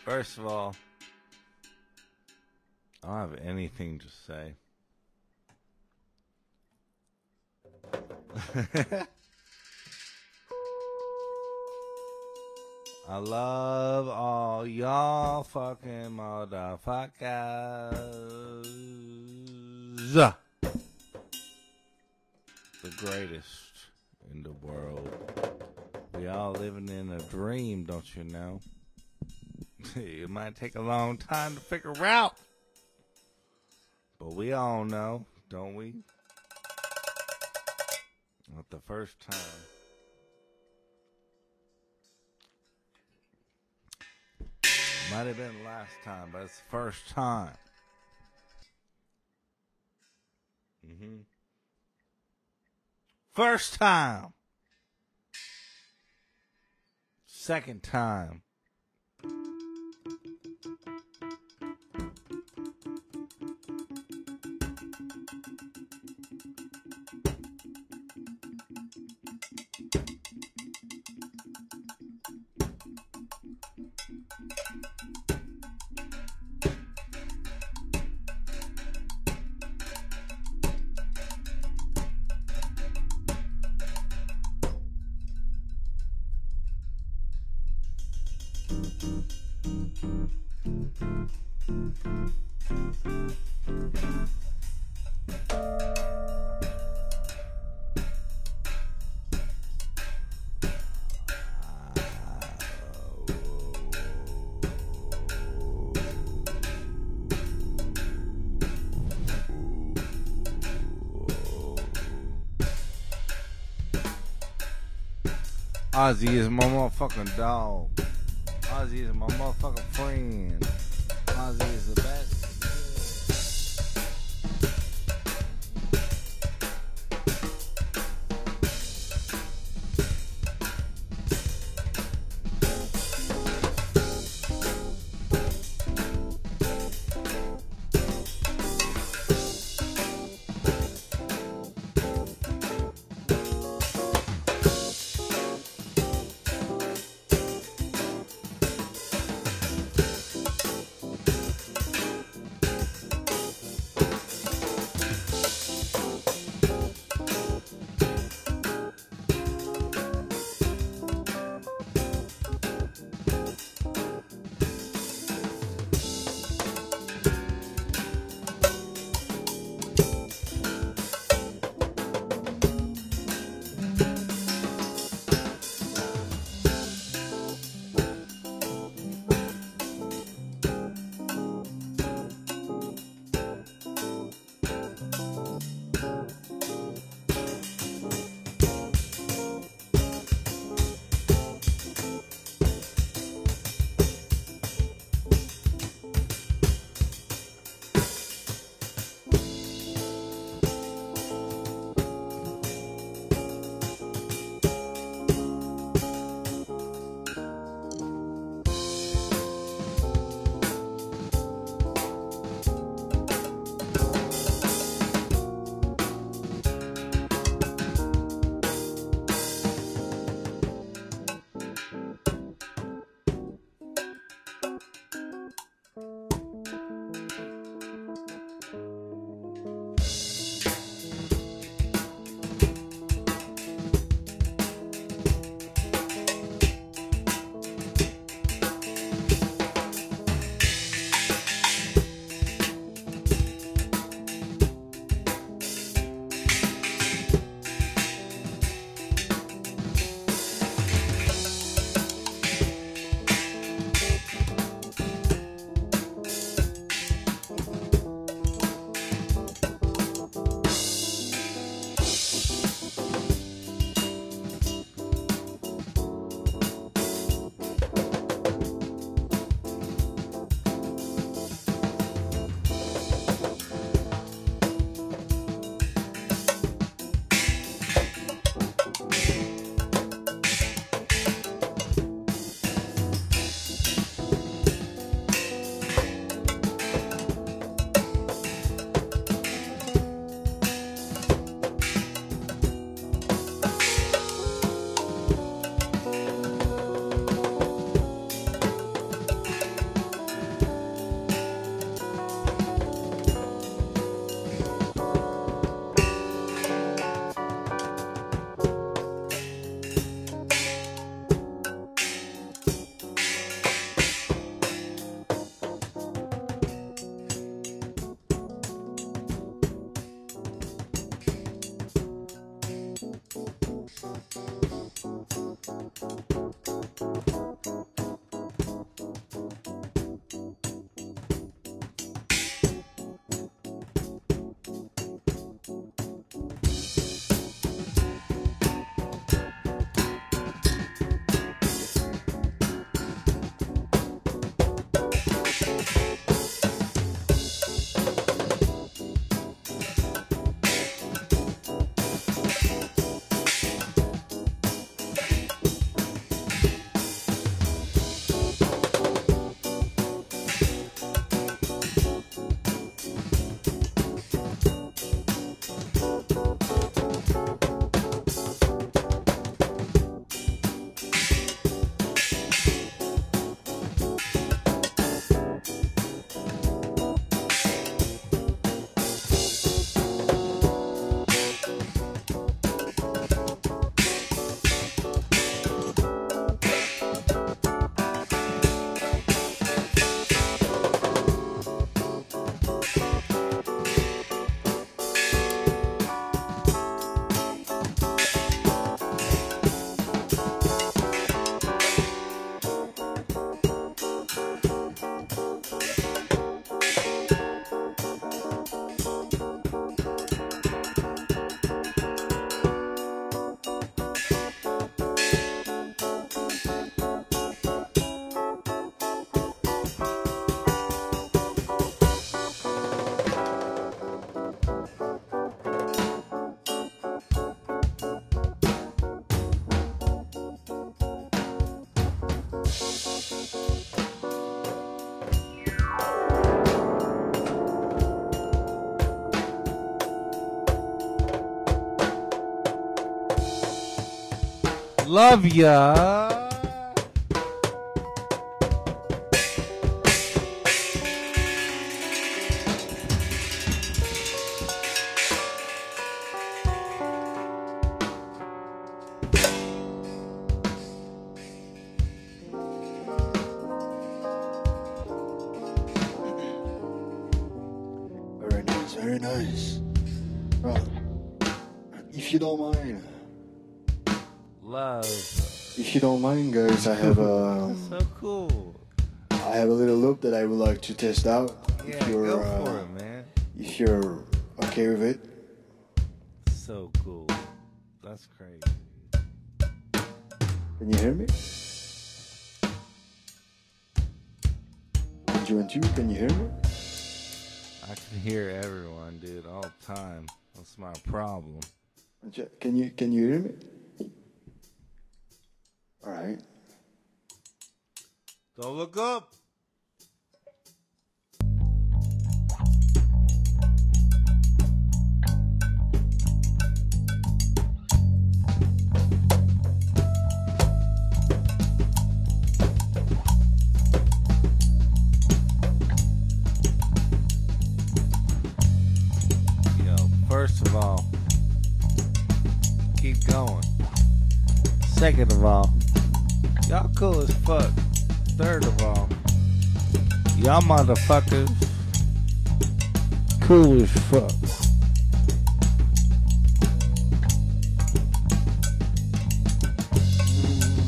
First of all, I don't have anything to say. I love all y'all fucking motherfuckers. The greatest in the world. We all living in a dream, don't you know? It might take a long time to figure out. But we all know, don't we? Not the first time. Might have been last time, but it's the first time. First time. Second time. Ozzy is my motherfucking dog. Ozzy is my motherfucking friend. Ozzy is the best. Love ya. Very nice, very nice. Well, if you don't mind, Love. if you don't mind, guys, I have So cool. I have a little loop that I would like to test out. Yeah, if you're, go for it, man. If you're okay with it. So cool. That's crazy. Can you hear me? 1, 2, can you hear me? I can hear everyone, dude, all the time. That's my problem. Can you hear me? All right. Don't look up. First of all, keep going. Second of all, y'all cool as fuck. Third of all, y'all motherfuckers cool as fuck.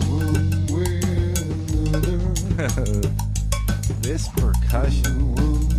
This percussion.